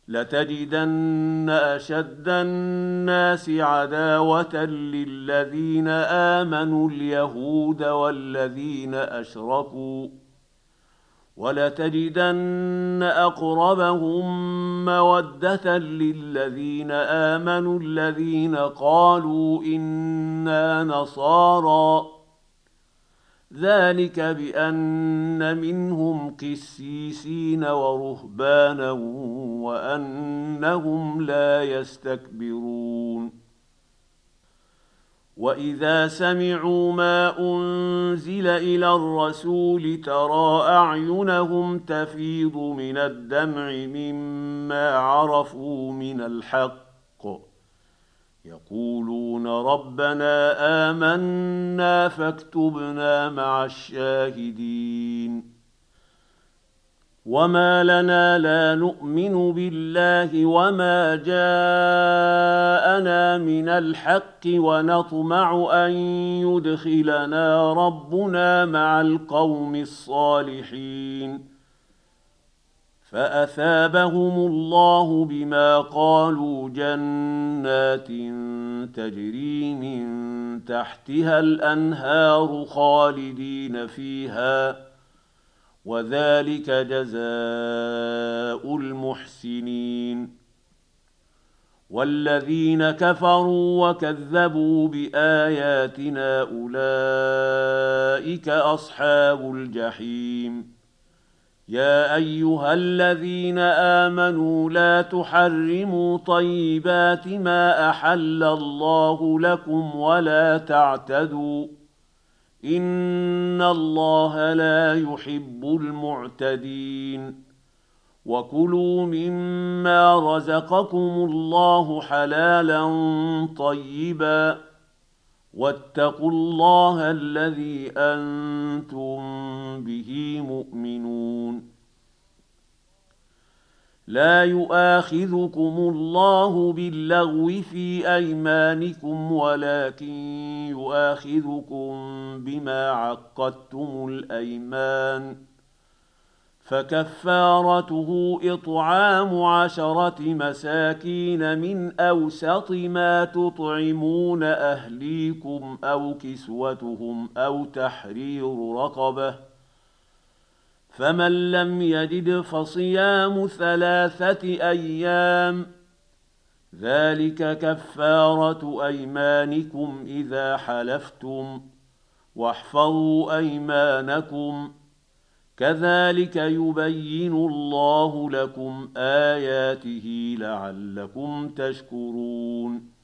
لتجدن أشد الناس عداوة للذين آمنوا اليهود والذين أشركوا، ولتجدن أقربهم مودة للذين آمنوا الذين قالوا إنا نصارى، ذلك بأن منهم قسيسين ورهبانا وأنهم لا يستكبرون. وإذا سمعوا ما أنزل إلى الرسول ترى أعينهم تفيض من الدمع مما عرفوا من الحق، يقولون ربنا آمنا فاكتبنا مع الشاهدين. وما لنا لا نؤمن بالله وما جاءنا من الحق ونطمع أن يدخلنا ربنا مع القوم الصالحين، فأثابهم الله بما قالوا جنات تجري من تحتها الأنهار خالدين فيها، وذلك جزاء المحسنين. والذين كفروا وكذبوا بآياتنا أولئك أصحاب الجحيم. يا أيها الذين آمنوا لا تحرموا طيبات ما أحل الله لكم ولا تعتدوا، إن الله لا يحب المعتدين. وكلوا مما رزقكم الله حلالا طيبا، واتقوا الله الذي أنتم به مؤمنون. لا يؤاخذكم الله باللغو في أيمانكم ولكن يؤاخذكم بما عقدتم الأيمان، فكفارته إطعام 10 مساكين من أوسط ما تطعمون أهليكم أو كسوتهم أو تحرير رقبة، فمن لم يجد فصيام 3 أيام، ذلك كفارة أيمانكم إذا حلفتم، واحفظوا أيمانكم، كذلك يبين الله لكم آياته لعلكم تشكرون.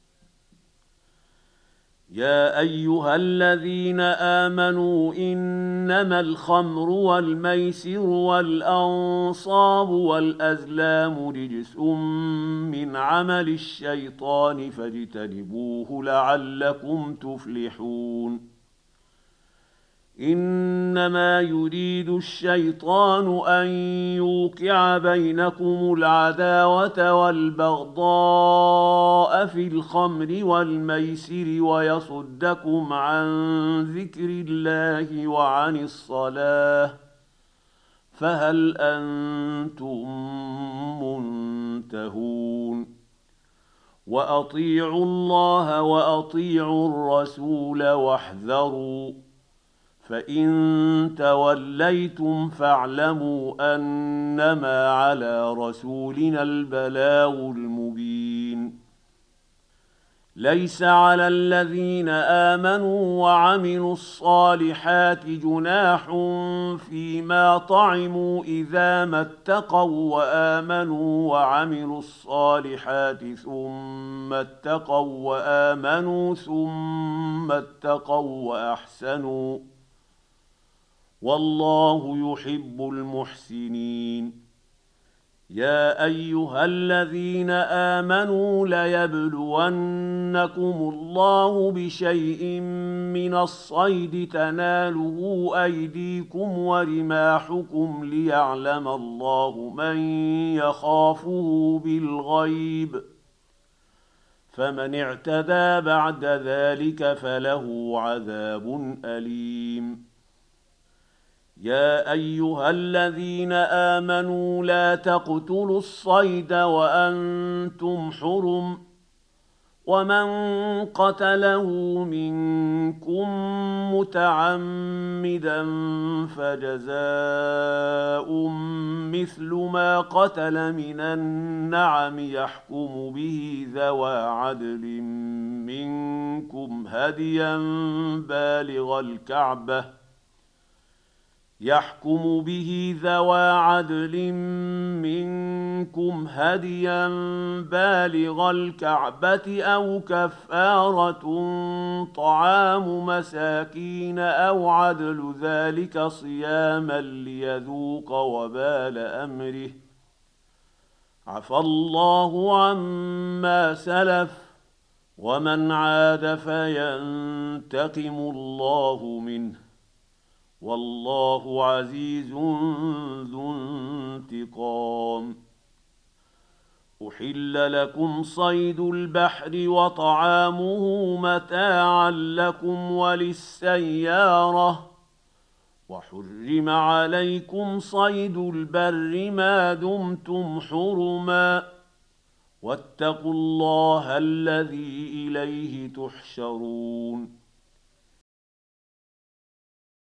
يا أيها الذين آمنوا إنما الخمر والميسر والأنصاب والأزلام رجس من عمل الشيطان فاجتنبوه لعلكم تفلحون. إنما يريد الشيطان أن يوقع بينكم العداوة والبغضاء في الخمر والميسر ويصدكم عن ذكر الله وعن الصلاة، فهل أنتم منتهون؟ وأطيعوا الله وأطيعوا الرسول واحذروا، فإن توليتم فاعلموا أنما على رسولنا البلاغ المبين. ليس على الذين آمنوا وعملوا الصالحات جناح فيما طعموا إذا ما اتقوا وآمنوا وعملوا الصالحات ثم اتقوا وآمنوا ثم اتقوا وأحسنوا، والله يحب المحسنين. يا أيها الذين آمنوا ليبلونكم الله بشيء من الصيد تناله أيديكم ورماحكم ليعلم الله من يخافه بالغيب، فمن اعتدى بعد ذلك فله عذاب أليم. يا ايها الذين امنوا لا تقتلوا الصيد وانتم حرم ومن قتله منكم متعمدا فجزاء مثل ما قتل من النعم يحكم به ذوى عدل منكم هديا بالغ الكعبة أو كفارة طعام مساكين أو عدل ذلك صياما ليذوق وبال أمره عفى الله عما سلف ومن عاد فينتقم الله منه والله عزيز ذو انتقام. أحل لكم صيد البحر وطعامه متاعا لكم وللسيارة وحرم عليكم صيد البر ما دمتم حرما واتقوا الله الذي إليه تحشرون.